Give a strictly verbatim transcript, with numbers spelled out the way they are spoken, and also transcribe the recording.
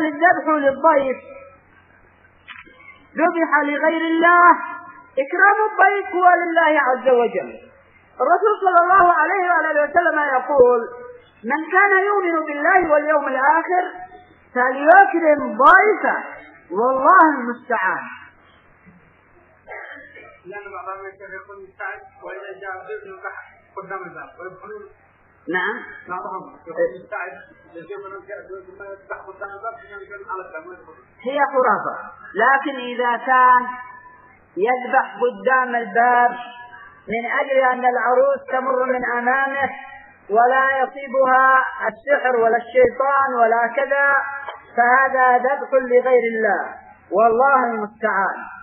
قال الذبح للضيف ذبح لغير الله، إكرام الضيف هو لله عز وجل. الرسول صلى الله عليه وآله وسلم يقول: من كان يؤمن بالله واليوم الآخر فليكرم ضيفه والله المستعان. لأن بعض الناس يكون مستعد وإذا جاء ضيف يفتح قدام الباب ويدخلون. نعم. بعضهم يكون مستعد لجمع يفتح قدام الباب يكون على الباب ويدخل. هي خرافة، لكن إذا كان يذبح قدام الباب من أجل أن العروس تمر من أمامه ولا يصيبها السحر ولا الشيطان ولا كذا، فهذا ذبح لغير الله والله المستعان.